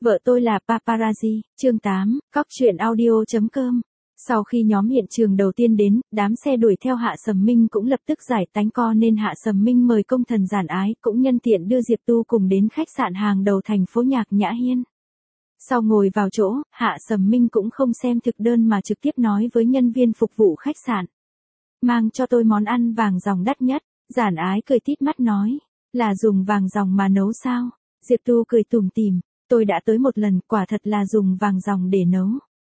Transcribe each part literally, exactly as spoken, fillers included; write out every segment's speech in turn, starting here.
Vợ tôi là paparazzi, chương tám, cóc truyện audio chấm com. Sau khi nhóm hiện trường đầu tiên đến, đám xe đuổi theo Hạ Sầm Minh cũng lập tức giải tán co nên Hạ Sầm Minh mời công thần Giản Ái cũng nhân tiện đưa Diệp Tu cùng đến khách sạn hàng đầu thành phố Nhạc Nhã Hiên. Sau ngồi vào chỗ, Hạ Sầm Minh cũng không xem thực đơn mà trực tiếp nói với nhân viên phục vụ khách sạn. Mang cho tôi món ăn vàng dòng đắt nhất. Giản Ái cười tít mắt nói, là dùng vàng dòng mà nấu sao? Diệp Tu cười tủm tỉm, tôi đã tới một lần, quả thật là dùng vàng dòng để nấu.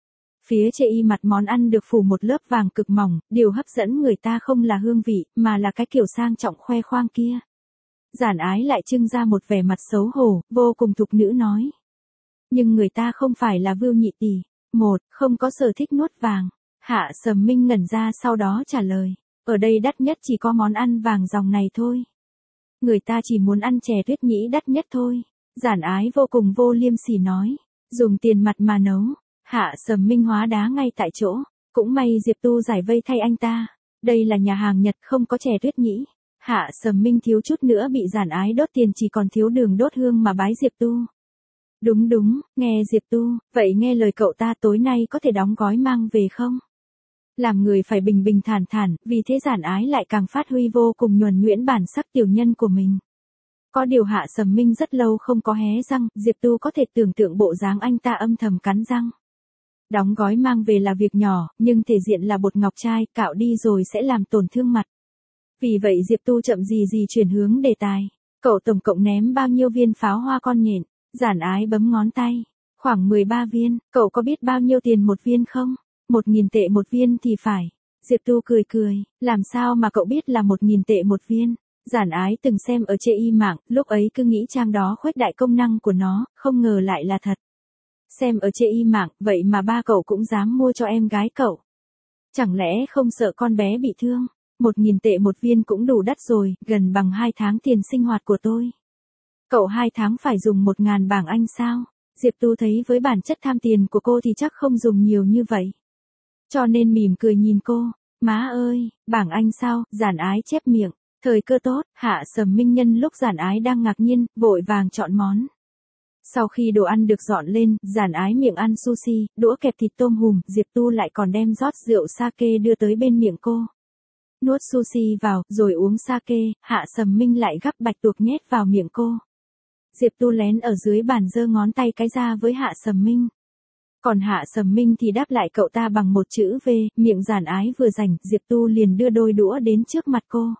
Phía trên y mặt món ăn được phủ một lớp vàng cực mỏng, điều hấp dẫn người ta không là hương vị, mà là cái kiểu sang trọng khoe khoang kia. Giản Ái lại trưng ra một vẻ mặt xấu hổ, vô cùng thục nữ nói. Nhưng người ta không phải là Vưu Nhị tỷ. Một, không có sở thích nuốt vàng. Hạ Sầm Minh ngẩn ra sau đó trả lời. Ở đây đắt nhất chỉ có món ăn vàng dòng này thôi. Người ta chỉ muốn ăn chè tuyết nhĩ đắt nhất thôi. Giản Ái vô cùng vô liêm sỉ nói. Dùng tiền mặt mà nấu. Hạ Sầm Minh hóa đá ngay tại chỗ. Cũng may Diệp Tu giải vây thay anh ta. Đây là nhà hàng Nhật không có chè tuyết nhĩ. Hạ Sầm Minh thiếu chút nữa bị Giản Ái đốt tiền chỉ còn thiếu đường đốt hương mà bái Diệp Tu. Đúng đúng, nghe Diệp Tu, vậy nghe lời cậu ta tối nay có thể đóng gói mang về không? Làm người phải bình bình thản thản, vì thế Giản Ái lại càng phát huy vô cùng nhuần nhuyễn bản sắc tiểu nhân của mình. Có điều Hạ Sầm Minh rất lâu không có hé răng, Diệp Tu có thể tưởng tượng bộ dáng anh ta âm thầm cắn răng. Đóng gói mang về là việc nhỏ, nhưng thể diện là bột ngọc trai, cạo đi rồi sẽ làm tổn thương mặt. Vì vậy Diệp Tu chậm gì gì chuyển hướng đề tài. Cậu tổng cộng ném bao nhiêu viên pháo hoa con nhện? Giản Ái bấm ngón tay. Khoảng mười ba viên, cậu có biết bao nhiêu tiền một viên không? Một nghìn tệ một viên thì phải. Diệp Tu cười cười, làm sao mà cậu biết là một nghìn tệ một viên? Giản Ái từng xem ở trên y mạng, lúc ấy cứ nghĩ trang đó khuếch đại công năng của nó, không ngờ lại là thật. Xem ở trên y mạng, vậy mà ba cậu cũng dám mua cho em gái cậu. Chẳng lẽ không sợ con bé bị thương? Một nghìn tệ một viên cũng đủ đắt rồi, gần bằng hai tháng tiền sinh hoạt của tôi. Cậu hai tháng phải dùng một ngàn bảng Anh sao? Diệp Tu thấy với bản chất tham tiền của cô thì chắc không dùng nhiều như vậy. Cho nên mỉm cười nhìn cô. Má ơi, bảng Anh sao? Giản Ái chép miệng. Thời cơ tốt, Hạ Sầm Minh nhân lúc Giản Ái đang ngạc nhiên, vội vàng chọn món. Sau khi đồ ăn được dọn lên, Giản Ái miệng ăn sushi, đũa kẹp thịt tôm hùm, Diệp Tu lại còn đem rót rượu sake đưa tới bên miệng cô. Nuốt sushi vào, rồi uống sake, Hạ Sầm Minh lại gắp bạch tuộc nhét vào miệng cô. Diệp Tu lén ở dưới bàn giơ ngón tay cái ra với Hạ Sầm Minh. Còn Hạ Sầm Minh thì đáp lại cậu ta bằng một chữ V, miệng Giản Ái vừa rảnh, Diệp Tu liền đưa đôi đũa đến trước mặt cô.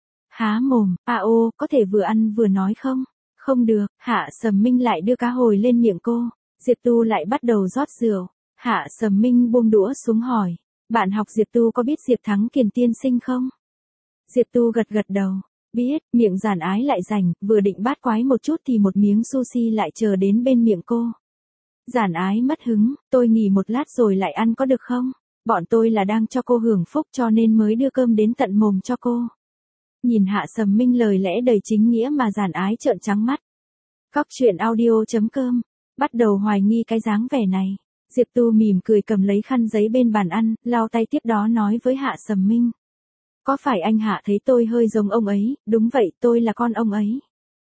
Há mồm, a ô, có thể vừa ăn vừa nói không? Không được, Hạ Sầm Minh lại đưa cá hồi lên miệng cô. Diệp Tu lại bắt đầu rót rượu. Hạ Sầm Minh buông đũa xuống hỏi. Bạn học Diệp Tu có biết Diệp Thắng Kiền tiên sinh không? Diệp Tu gật gật đầu. Biết, miệng Giản Ái lại rảnh, vừa định bát quái một chút thì một miếng sushi lại chờ đến bên miệng cô. Giản Ái mất hứng, tôi nghỉ một lát rồi lại ăn có được không? Bọn tôi là đang cho cô hưởng phúc cho nên mới đưa cơm đến tận mồm cho cô. Nhìn Hạ Sầm Minh lời lẽ đầy chính nghĩa mà Giản Ái trợn trắng mắt. Cóc truyện audio chấm com, bắt đầu hoài nghi cái dáng vẻ này. Diệp Tu mỉm cười cầm lấy khăn giấy bên bàn ăn, lau tay tiếp đó nói với Hạ Sầm Minh. Có phải anh Hạ thấy tôi hơi giống ông ấy? Đúng vậy, tôi là con ông ấy.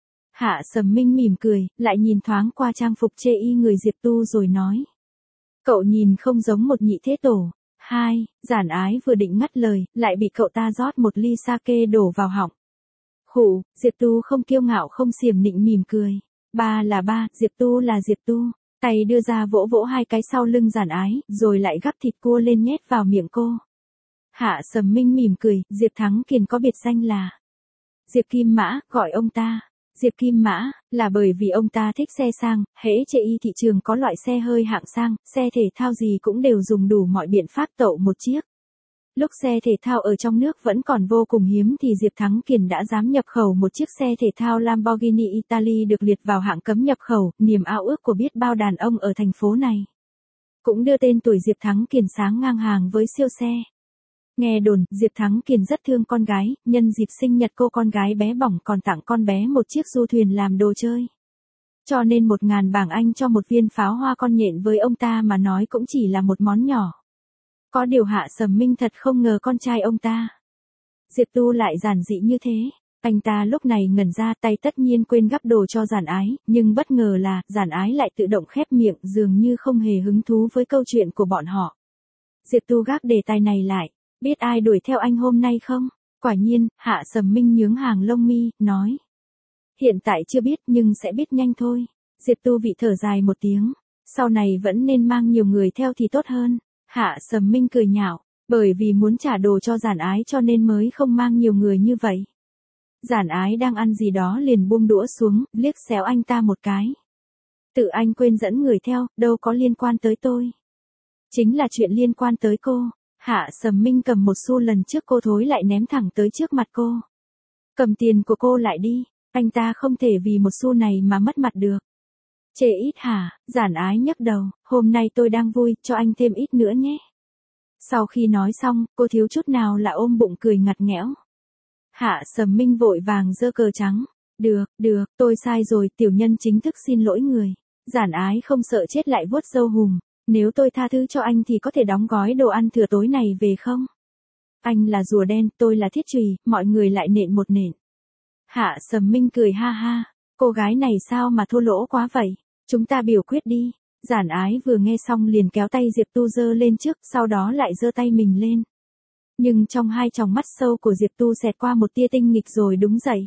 Hạ Sầm Minh mỉm cười, lại nhìn thoáng qua trang phục chê y người Diệp Tu rồi nói. Cậu nhìn không giống một nhị thế tổ. Hai, Giản Ái vừa định ngắt lời, lại bị cậu ta rót một ly sake đổ vào họng. Khụ, Diệp Tu không kiêu ngạo không xiểm nịnh mỉm cười. Ba là ba, Diệp Tu là Diệp Tu. Tay đưa ra vỗ vỗ hai cái sau lưng Giản Ái, rồi lại gắp thịt cua lên nhét vào miệng cô. Hạ Sầm Minh mỉm cười, Diệp Thắng Kiền có biệt danh là Diệp Kim Mã, gọi ông ta Diệp Kim Mã, là bởi vì ông ta thích xe sang, hễ trên y thị trường có loại xe hơi hạng sang, xe thể thao gì cũng đều dùng đủ mọi biện pháp tậu một chiếc. Lúc xe thể thao ở trong nước vẫn còn vô cùng hiếm thì Diệp Thắng Kiền đã dám nhập khẩu một chiếc xe thể thao Lamborghini Italy được liệt vào hạng cấm nhập khẩu, niềm ao ước của biết bao đàn ông ở thành phố này. Cũng đưa tên tuổi Diệp Thắng Kiền sáng ngang hàng với siêu xe. Nghe đồn, Diệp Thắng Kiền rất thương con gái, nhân dịp sinh nhật cô con gái bé bỏng còn tặng con bé một chiếc du thuyền làm đồ chơi. Cho nên một ngàn bảng Anh cho một viên pháo hoa con nhện với ông ta mà nói cũng chỉ là một món nhỏ. Có điều Hạ Sầm Minh thật không ngờ con trai ông ta. Diệp Tu lại giản dị như thế. Anh ta lúc này ngẩn ra, tay tất nhiên quên gắp đồ cho Giản Ái, nhưng bất ngờ là, Giản Ái lại tự động khép miệng, dường như không hề hứng thú với câu chuyện của bọn họ. Diệp Tu gác đề tài này lại, biết ai đuổi theo anh hôm nay không? Quả nhiên, Hạ Sầm Minh nhướng hàng lông mi, nói. Hiện tại chưa biết nhưng sẽ biết nhanh thôi. Diệp Tu vị thở dài một tiếng, sau này vẫn nên mang nhiều người theo thì tốt hơn. Hạ Sầm Minh cười nhạo, bởi vì muốn trả đồ cho Giản Ái cho nên mới không mang nhiều người như vậy. Giản Ái đang ăn gì đó liền buông đũa xuống, liếc xéo anh ta một cái. Tự anh quên dẫn người theo, đâu có liên quan tới tôi. Chính là chuyện liên quan tới cô. Hạ Sầm Minh cầm một xu lần trước cô thối lại ném thẳng tới trước mặt cô. Cầm tiền của cô lại đi, anh ta không thể vì một xu này mà mất mặt được. Chê ít hả? Giản Ái nhấc đầu, hôm nay tôi đang vui, cho anh thêm ít nữa nhé. Sau khi nói xong, cô thiếu chút nào là ôm bụng cười ngặt nghẽo. Hạ Sầm Minh vội vàng giơ cờ trắng. Được, được, tôi sai rồi, tiểu nhân chính thức xin lỗi người. Giản Ái không sợ chết lại vuốt râu hùm. Nếu tôi tha thứ cho anh thì có thể đóng gói đồ ăn thừa tối này về không? Anh là rùa đen, tôi là thiết chùy, mọi người lại nện một nện. Hạ Sầm Minh cười ha ha. Cô gái này sao mà thô lỗ quá vậy? Chúng ta biểu quyết đi. Giản Ái vừa nghe xong liền kéo tay Diệp Tu giơ lên trước, sau đó lại giơ tay mình lên. Nhưng trong hai tròng mắt sâu của Diệp Tu xẹt qua một tia tinh nghịch rồi đứng dậy.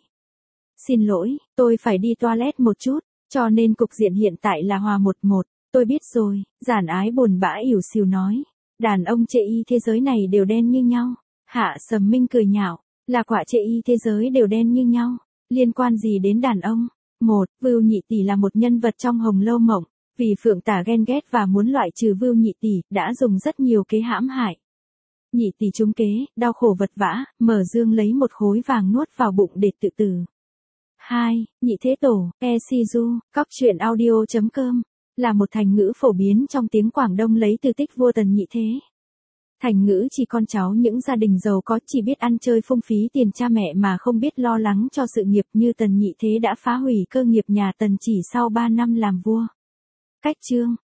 Xin lỗi, tôi phải đi toilet một chút, cho nên cục diện hiện tại là hòa một một. Tôi biết rồi, Giản Ái buồn bã ỉu xìu nói. Đàn ông chê y thế giới này đều đen như nhau. Hạ Sầm Minh cười nhạo, là quả chê y thế giới đều đen như nhau. Liên quan gì đến đàn ông? Một, Vưu Nhị Tỷ là một nhân vật trong Hồng Lâu Mộng. Vì Phượng Tả ghen ghét và muốn loại trừ Vưu Nhị Tỷ, đã dùng rất nhiều kế hãm hại. Nhị Tỷ trúng kế, đau khổ vật vã, mở dương lấy một khối vàng nuốt vào bụng để tự tử. Hai, Nhị Thế Tổ, E Si Du, cóc truyện audio chấm com, là một thành ngữ phổ biến trong tiếng Quảng Đông lấy từ tích vua Tần Nhị Thế. Thành ngữ chỉ con cháu những gia đình giàu có chỉ biết ăn chơi phung phí tiền cha mẹ mà không biết lo lắng cho sự nghiệp, như Tần Nhị Thế đã phá hủy cơ nghiệp nhà Tần chỉ sau ba năm làm vua. Cách chương